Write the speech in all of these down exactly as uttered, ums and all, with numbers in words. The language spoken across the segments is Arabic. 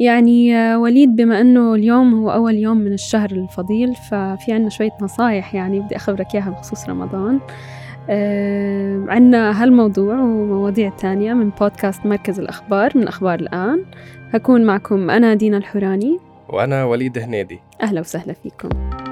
يعني آه، وليد، بما أنه اليوم هو أول يوم من الشهر الفضيل، ففي عنا شوية نصايح يعني بدي أخبرك إياها بخصوص رمضان. آه، عنا هالموضوع ومواضيع تانية من بودكاست مركز الأخبار من أخبار الآن. هكون معكم أنا دينا الحوراني وأنا وليد هنيدي. أهلا وسهلا فيكم.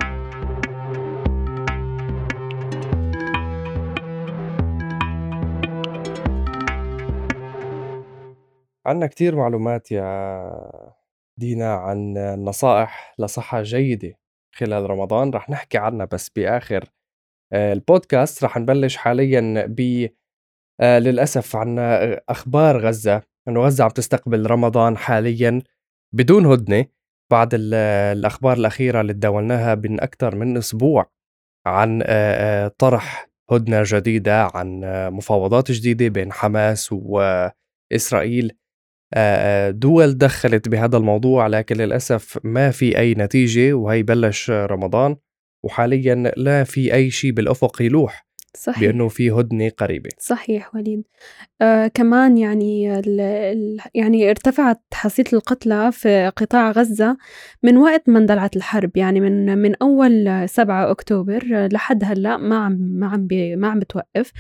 عنا كتير معلومات يا دينا عن نصائح لصحة جيدة خلال رمضان، رح نحكي عنها بس بآخر آه، البودكاست. رح نبلش حاليا ب آه، للأسف عن أخبار غزة، أنه غزة عم تستقبل رمضان حاليا بدون هدنة بعد ال- الأخبار الأخيرة اللي تداولناها من أكثر من أسبوع عن آه، آه، طرح هدنة جديدة، عن آه، مفاوضات جديدة بين حماس وإسرائيل. آه، آه، دول دخلت بهذا الموضوع، لكن للأسف ما في أي نتيجة، وهي بلش رمضان وحاليا لا في أي شيء بالأفق يلوح بأنه صحيح في هدنة قريبة. صحيح وليد. آه كمان يعني ال ال يعني ارتفعت حصيلة القتلى في قطاع غزة من وقت ما اندلعت الحرب، يعني من من أول سبعة أكتوبر لحد هلا ما عم ما عم بي ما عم بتوقف.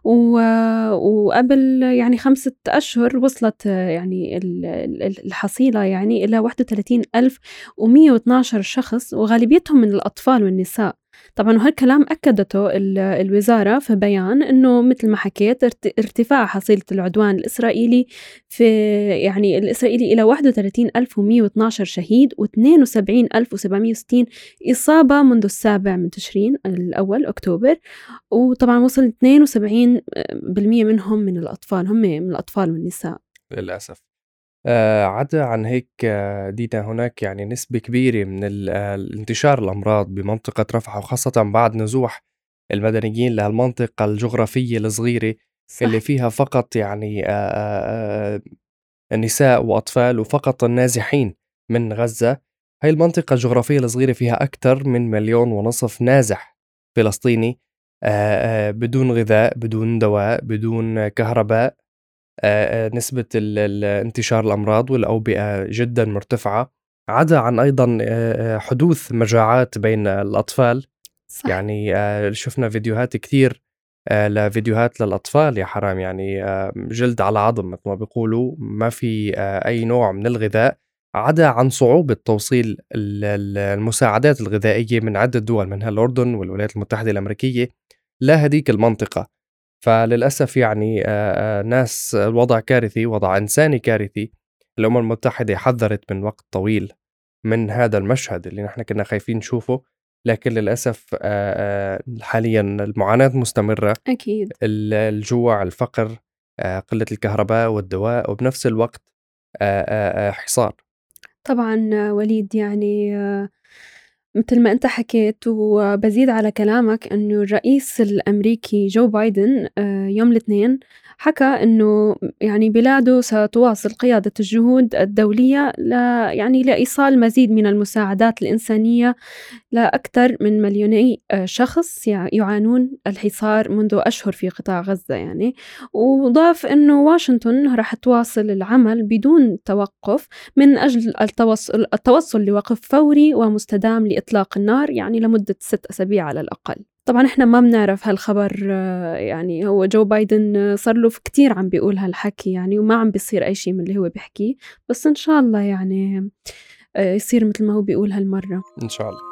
وقبل يعني خمسة أشهر وصلت يعني ال- ال- الحصيلة يعني إلى واحد وثلاثين ألف ومية واثناشر شخص، وغالبيتهم من الأطفال والنساء. طبعا وهالكلام أكدته ال- الوزارة في بيان إنه مثل ما حكيت ارت- ارتفاع حصيلة العدوان الإسرائيلي في يعني الإسرائيلي إلى واحد وثلاثين ألف ومية واثناشر شهيد واثنين وسبعين ألف وسبعمية وستين إصابة منذ السابع من تشرين الأول أكتوبر. وطبعا وصل اثنين وسبعين بالمية منهم من الأطفال، هم من الأطفال والنساء للأسف. آه، عدا عن هيك آه، دينا، هناك يعني نسبة كبيرة من ال- آه، انتشار الأمراض بمنطقة رفح، وخاصة بعد نزوح المدنيين لهالمنطقة الجغرافية الصغيرة اللي صح فيها فقط يعني آه، آه، آه، نساء وأطفال، وفقط النازحين من غزة. هاي المنطقة الجغرافية الصغيرة فيها أكثر من مليون ونصف نازح فلسطيني، آه، آه، بدون غذاء، بدون دواء، بدون كهرباء. آه، آه، نسبة ال- ال- انتشار الأمراض والأوبئة جدا مرتفعة. عدا عن أيضا آه، آه، حدوث مجاعات بين الأطفال. صح يعني آه، شفنا فيديوهات كتير آه، لفيديوهات للأطفال، يا حرام، يعني آه، جلد على عظم مثل ما بيقولوا، ما في آه، أي نوع من الغذاء. عدا عن صعوبة توصيل ال- ال- المساعدات الغذائية من عدة دول، منها الأردن والولايات المتحدة الأمريكية، لا هديك المنطقة. فللأسف يعني آه، آه، ناس الوضع كارثي، وضع إنساني كارثي. الأمم المتحدة حذرت من وقت طويل من هذا المشهد اللي نحن كنا خايفين نشوفه، لكن للأسف آه، آه، حاليا المعاناة مستمرة. أكيد. ال- الجوع، الفقر، آه، قلة الكهرباء والدواء، وبنفس الوقت آه، آه، آه، حصار. طبعا وليد، يعني مثل ما أنت حكيت وبزيد على كلامك أنه الرئيس الأمريكي جو بايدن آه، يوم الاثنين حكى أنه يعني بلاده ستواصل قيادة الجهود الدولية ل يعني لإيصال مزيد من المساعدات الإنسانية لأكثر من مليوني آه، شخص يع- يعانون الحصار منذ أشهر في قطاع غزة يعني. وضاف أنه واشنطن رح تواصل العمل بدون توقف من أجل التوصل, التوصل لوقف فوري ومستدام لإطلاق النار يعني لمدة ست أسابيع على الأقل. طبعا إحنا ما بنعرف هالخبر، آه، يعني هو جو بايدن آه، صار له كتير عم بيقول هالحكي يعني، وما عم بيصير أي شيء من اللي هو بيحكيه، بس إن شاء الله يعني آه، يصير مثل ما هو بيقول هالمرة. إن شاء الله.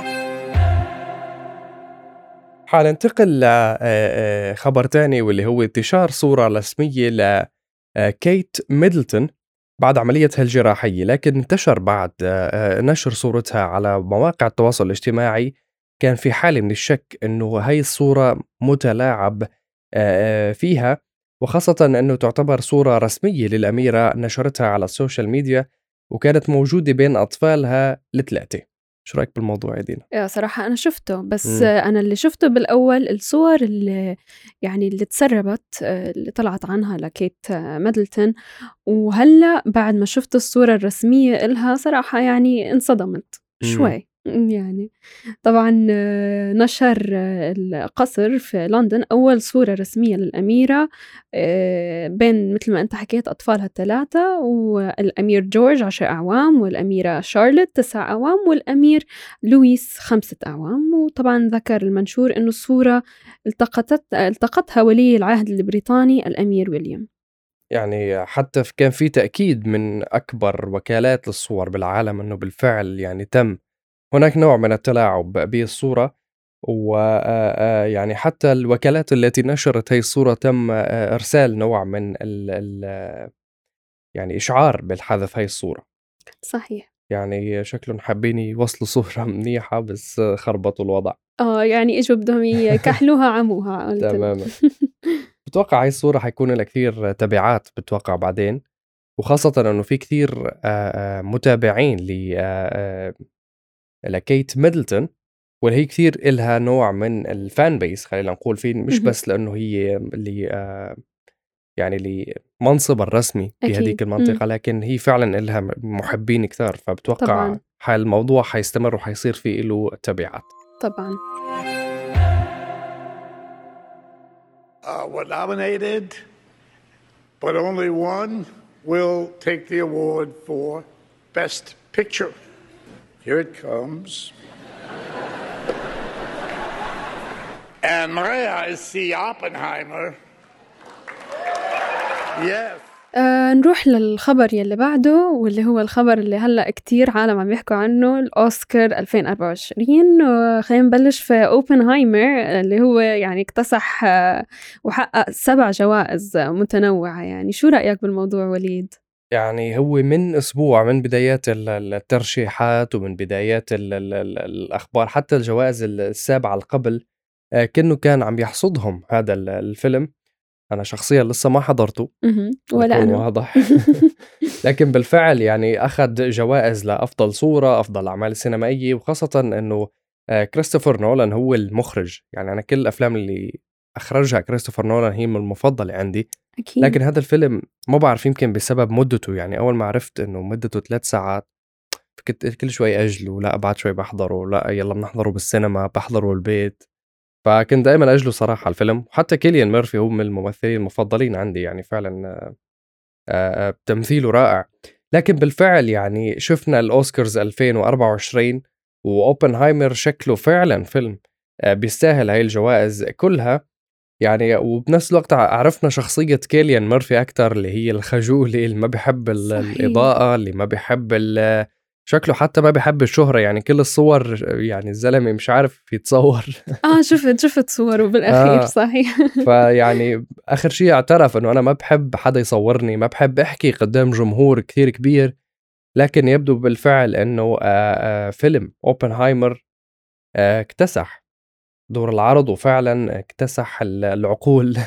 حننتقل لخبر تاني، واللي هو انتشار صورة رسمية لكيت ميدلتون بعد عمليتها الجراحية، لكن انتشر بعد آه، آه، نشر صورتها على مواقع التواصل الاجتماعي. كان في حالة من الشك أنه هاي الصورة متلاعب آه، آه، فيها، وخاصة أنه تعتبر صورة رسمية للأميرة نشرتها على السوشيال ميديا، وكانت موجودة بين أطفالها الثلاثة. شو رأيك بالموضوع يا دينا؟ آه، صراحة أنا شفته، بس مم. آه، أنا اللي شفته بالأول الصور اللي يعني اللي تسربت، آه، اللي طلعت عنها لكيت آه، ميدلتون. وهلأ بعد ما شفت الصورة الرسمية إلها صراحة يعني انصدمت مم. شوي. يعني طبعًا آه، نشر آه، القصر في لندن أول صورة رسمية للأميرة آآ بين متل ما أنت حكيت أطفالها الثلاثة والأمير جورج عشر أعوام والأميرة شارلوت تسع أعوام والأمير لويس خمسة أعوام، وطبعًا ذكر المنشور إنه الصورة التقطت التقطها ولي العهد البريطاني الأمير ويليام. يعني حتى ف كان في تأكيد من أكبر وكالات للصور بالعالم إنه بالفعل يعني تم هناك نوع من التلاعب بالصورة، و آآ آآ يعني حتى الوكالات التي نشرت هي الصورة تم آآ إرسال نوع من ال ال يعني إشعار بالحذف هاي الصورة. صحيح. يعني شكلهم حابين يوصلوا صورة منيحة بس خربطوا الوضع. آه، يعني إجوا بدهم يكحلوها عموها قُلت له. تمامًا. باتوقع هاي الصورة حيكون لها كثير تبعات باتوقع بعدين، وخاصةً إنه في كتير آآ آآ متابعين ل آآ لكيت ميدلتون، واللي هي كتير إلها نوع من الfan base خلّينا نقول فيه، مش اهم. بس لإنه هي اللي آآ يعني لمنصبها الرسمي أكيد. بهاديك إمم. المنطقة، لكن هي فعلًا إلها م محبين كتار، فباتوقع طبعًا. ح الموضوع حيستمر وحيصير في إله تبعات. طبعًا. uh, were nominated, but only one will take the award for Best Picture. Here it comes. And my eyes see Oppenheimer. Yes. آآ نروح للخبر يلّي بعده، واللي هو الخبر اللي هلأ كتير عالم عم يحكوا عنه، الأوسكار ألفين وأربعة وعشرين. وخلّينا نبلّش في أوبنهايمر اللي هو يعني اكتسح آه، وحقق سبع جوائز متنوعة يعني، شو رأيك بالموضوع وليد؟ يعني هو من أسبوع من بدايات ال ال الترشيحات ومن بدايات ال ال ال الأخبار حتى الجوائز ال السابعة اللي قبل، آآ كأنه كان عم يحصدهم هذا ال الفيلم. أنا شخصيًا لسه ما حضرته اهم، ولا لأكون أنا. واضح. لكن بالفعل يعني أخد جوائز لأفضل صورة، أفضل أعمال سينمائية، وخاصةً إنه آآ كريستوفر نولان هو المُخرج. يعني أنا كل الأفلام اللي أخرجها كريستوفر نولان هي من المفضلة عندي. أكيد. لكن هذا الفيلم ما بعرف يمكن بسبب مدته، يعني أول ما عرفت إنه مدته ثلاث ساعات كنت كل شوي أجله، لأ بعد شوي باحضره، لأ يلّا بنحضره بالسينما، باحضره بالبيت. فكنت دايمًا أجله صراحة الفيلم، وحتى كيليان ميرفي هو من الممثلين المفضلين عندي يعني فعلًا آآ تمثيله رائع. لكن بالفعل يعني شفنا الأوسكارز ألفين وأربعة وعشرين وأوبنهايمر شكله فعلًا فيلم آآ بيستاهل هاي الجوائز كلها. يعني وبنفس الوقت ع عرفنا شخصية كيليان ميرفي أكتر، اللي هي الخجولة اللي ما بيحب ال صحيح. الإضاءة، اللي ما بيحب ال شكله حتى ما بيحب الشهرة. يعني كل الصور يعني الزلمة مش عارف يتصور. آه، شُفت، شُفت صوره بالأخير آه. صحيح. فيعني آخر شي اعترف إنه أنا ما باحب حدا يصورني، ما باحب أحكي قدّام جمهور كتير كبير. لكن يبدو بالفعل إنه آآ آآ فيلم أوبنهايمر آآ اكتسح دور العرض، وفعلًا اكتسح ال العقول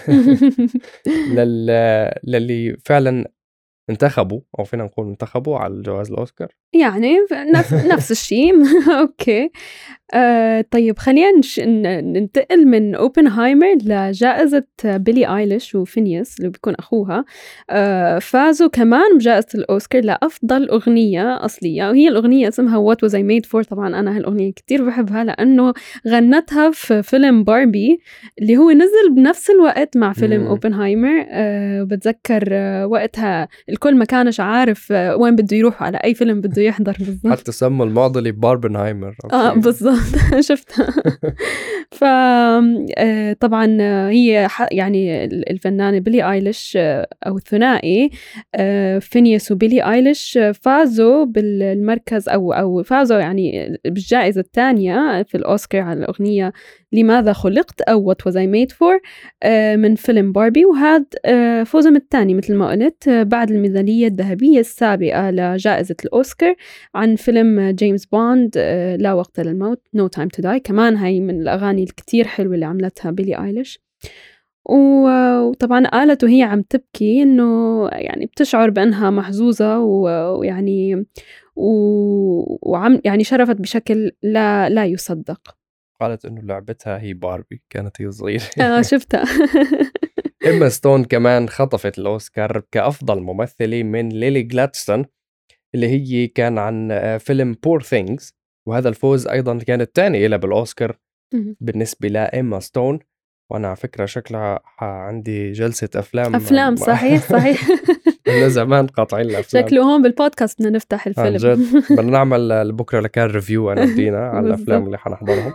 لل للي فعلًا انتخبوا، أو فينا نقول انتخبوا على جوائز الأوسكار. يعني ف نف نفس الشي. أوكي. آآ طيب خلّينا نش ن ننتقل من أوبنهايمر لجائزة بيلي أيليش وفينياس اللي بيكون أخوها. آآ فازوا كمان بجائزة الأوسكار لأفضل أغنية أصلية، وهي الأغنية اسمها What Was I Made For. طبعًا أنا هالأغنية كتير باحبها لإنه غنّتها في فيلم باربي اللي هو نزل بنفس الوقت مع فيلم إمم. أوبنهايمر. آآ باتذكّر وقتها الكل ما كانش عارف آه، وين بده يروح، على أي فيلم بده يحضر بالضبط. حتى سموا المعضلة باربنهايمر أو آه شي. بالضبط. شُفتها. ف آآ طبعًا هي ح يعني ال الفنانة بيلي أيليش أو الثنائي آآ فينياس وبيلي أيليش فازوا بالمركز أو أو فازوا يعني بالجائزة التانية في الأوسكار على الأغنية لماذا خُلقت أو What Was I Made For آآ من فيلم باربي. وهاد آآ فوزهم التاني متل ما قُلت بعد الميدالية الذهبية السابقة لجائزة الأوسكار عن فيلم جيمس بوند آآ لا وقت للموت No Time to Die. كمان هاي من الأغاني الكتير حلوة اللي عملتها بيلي أيليش. و وطبعًا قالت وهي عم تبكي إنه يعني بتشعر بأنها محظوظة و ويعني و وعم يعني شرفت بشكل لا لا يُصدّق. قالت إنه لعبتها هي باربي كانت هي صغيرة. آه شُفتها. إما ستون كمان خطفت الأوسكار كأفضل ممثلة من ليلي جلادستون، اللي هي كان عن آه، فيلم Poor Things، وهذا الفوز أيضا كان الثاني إلها بالأوسكار مهم. بالنسبة لإيما ستون. وأنا على فكرة شكلها ح- عندي جلسة أفلام أفلام صحيح صحيح. من زمان قاطعين الأفلام شكله هون بالبودكاست بدنا نفتح عن الفيلم. جد. بدنا نعمل بكرة لكان ريفيو أنا ودينا على الأفلام بالضبط. اللي حنحضرهم.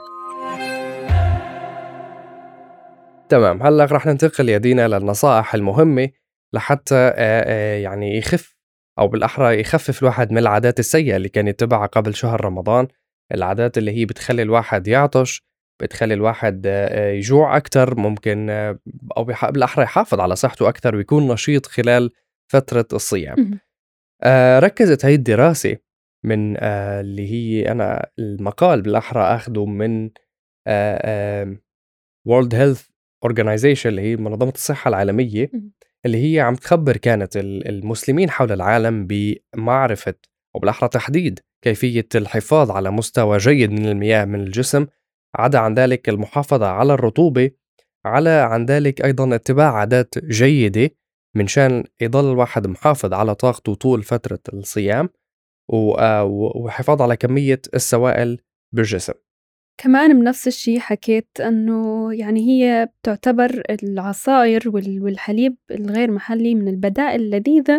تمام، هلا رح ننتقل يا دينا للنصائح المهمة لحتى آه، آه، يعني يخف، أو بالأحرى يخفف الواحد من العادات السيئة اللي كان يتبعها قبل شهر رمضان. العادات اللي هي بتخلي الواحد يعطش، بتخلي الواحد آه، آه، يجوع أكتر ممكن، آه، أو بح- بالأحرى يحافظ على صحته أكتر ويكون نشيط خلال فترة الصيام. مهم. آه، ركزت هاي الدراسة من آه، اللي هي أنا المقال بالأحرى أخده من آه، آه، World Health Organization اللي هي منظمة الصحة العالمية، مهم. اللي هي عم تخبر كانت ال- المسلمين حول العالم بمعرفة، أو بالأحرى تحديد كيفية الحفاظ على مستوى جيد من المياه من الجسم، عدا عن ذلك المحافظة على الرطوبة، على عن ذلك أيضا اتباع عادات جيدة من شان يضل الواحد محافظ على طاقته طول فترة الصيام، و- آه، وحفاظ على كمية السوائل بالجسم. كمان بنفس الشي حكيت أنه يعني هي بتعتبر العصائر وال- والحليب الغير محلي من البدائل اللذيذة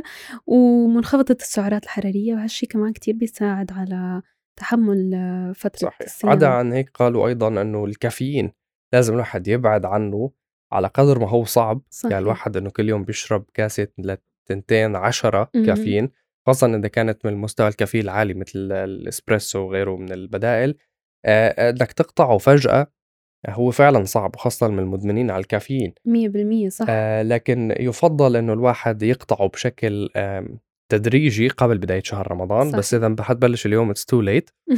ومنخفضة السعرات الحرارية، وهالشي كمان كتير بيساعد على تحمل آه، فترة صحيح. الصيام. عدا عن هيك قالوا أيضا أنه الكافيين لازم الواحد يبعد عنه على قدر ما هو صعب. صحيح. يعني الواحد أنه كل يوم بيشرب كاسة لتنتين عشرة مهم. كافيين، خاصة إذا كانت من المستوى الكافيين العالي مثل الإسبريسو وغيره من البدائل، آه، إنك تقطعه فجأة هو فعلا صعب، خاصة من المدمنين على الكافيين. مية بالمية صح. آه، لكن يفضل إنه الواحد يقطعه بشكل آم، تدريجي قبل بداية شهر رمضان. صحيح. بس إذا حتبلش اليوم it's too late.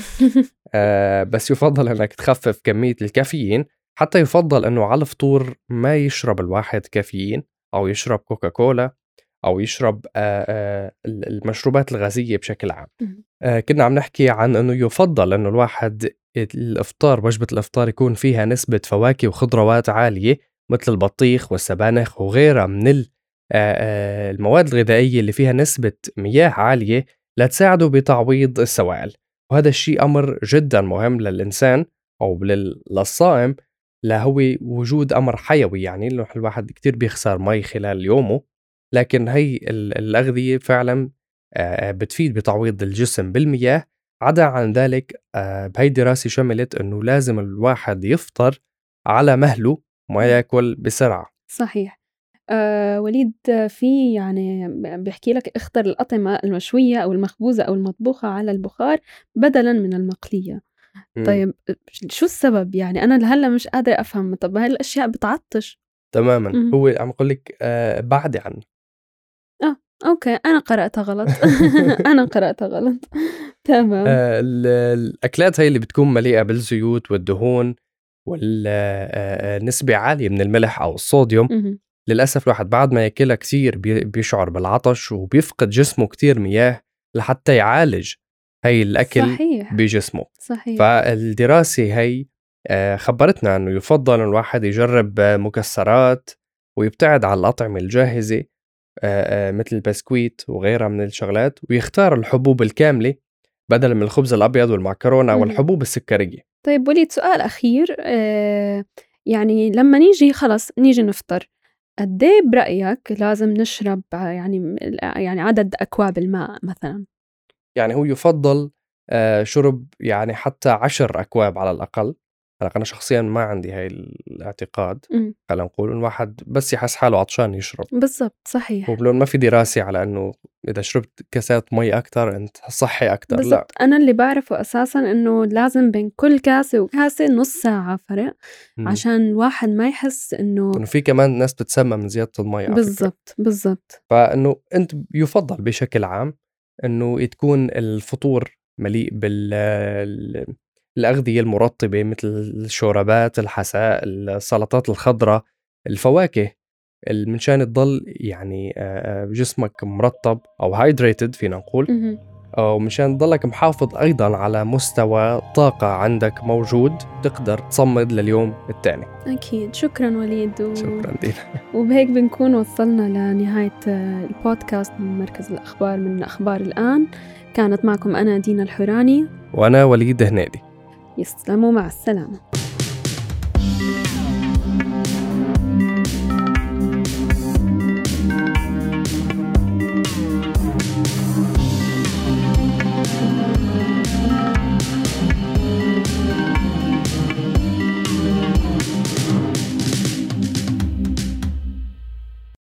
آه، بس يفضل إنك تخفف كمية الكافيين. حتى يفضل إنه على الفطور ما يشرب الواحد كافيين، أو يشرب كوكا كولا، أو يشرب آه، آه، المشروبات الغازية بشكل عام. مهم. آه، كنا عم نحكي عن إنه يفضل إنه الواحد الإفطار، وجبة الإفطار يكون فيها نسبة فواكه وخضروات عالية مثل البطيخ والسبانخ وغيرها من ال- آه، آه، المواد الغذائية اللي فيها نسبة مياه عالية لتساعده بتعويض السوائل. وهذا الشيء أمر جدا مهم للإنسان أو لل- للصائم، لهو وجود أمر حيوي. يعني إنه الواحد كتير بيخسر مي خلال يومه، لكن هي ال- الأغذية فعلا آه، بتفيد بتعويض الجسم بالمياه. عدا عن ذلك آه، بهي الدراسة شملت أنه لازم الواحد يفطر على مهله وما يأكل بسرعة. صحيح. آه وليد، آه، في يعني بيحكي لك اختر الأطعمة المشوية أو المخبوزة أو المطبوخة على البخار بدلا من المقلية. مم. طيب شو السبب؟ يعني أنا لهلا مش قادرة أفهم. طب هاي الأشياء بتعطش. تماما. مم. هو عم أقول لك آه، بعدي عنه. آه أوكي، أنا قرأتها غلط. أنا قرأتها غلط. تمام. آه، ال- الأكلات هي اللي بتكون مليئة بالزيوت والدهون والنسبة عالية من الملح أو الصوديوم، مهم. للأسف الواحد بعد ما ياكلها كتير بي- بيشعر بالعطش وبيفقد جسمه كتير مياه لحتى يعالج هاي الأكل صحيح بجسمه. صحيح. فالدراسة هي آه، خبرتنا أنه يفضل أن الواحد يجرب آه، مكسرات ويبتعد عن الأطعمة الجاهزة آه، آه، مثل البسكويت وغيرها من الشغلات، ويختار الحبوب الكاملة بدلا من الخبز الأبيض والمعكرونة مهم. والحبوب السكرية. طيب وليد، سؤال أخير. آه يعني لما نيجي خلص نيجي نفطر، قد إيه برأيك لازم نشرب ع- يعني يعني عدد أكواب الماء مثلا؟ يعني هو يفضل آه، شرب يعني حتى عشر أكواب على الأقل. هلا أنا شخصيا ما عندي هاي الاعتقاد. مم. خلينا نقول إن واحد بس يحس حاله عطشان يشرب، بالضبط صحيح. وبلون ما في دراسة على إنه إذا شربت كاسات مي أكتر أنت صحي أكتر. لا، بالضبط. أنا اللي بعرفه أساسا إنه لازم بين كل كاسة وكاسة نص ساعة فرق مم. عشان الواحد ما يحس إنه إنه في كمان ناس بتتسمى من زيادة المي على فكرة. بالضبط بالضبط. فإنه أنت يفضل بشكل عام إنه تكون الفطور مليء بالأغذية المرطبة مثل الشوربات، الحساء، السلطات الخضراء، الفواكه، ال- من شان تضل يعني آه، آه، جسمك مرطب أو هايدريتد فينا نقول، مهم. أو مشان تضلك محافظ أيضا على مستوى طاقة عندك موجود تقدر تصمد لليوم الثاني. أكيد. شكرا وليد. و... شكرا دينا. وبهيك بنكون وصلنا لنهاية آه، البودكاست من مركز الأخبار من أخبار الآن. كانت معكم أنا دينا الحوراني وأنا وليد هنيدي. يسلموا، مع السلامة.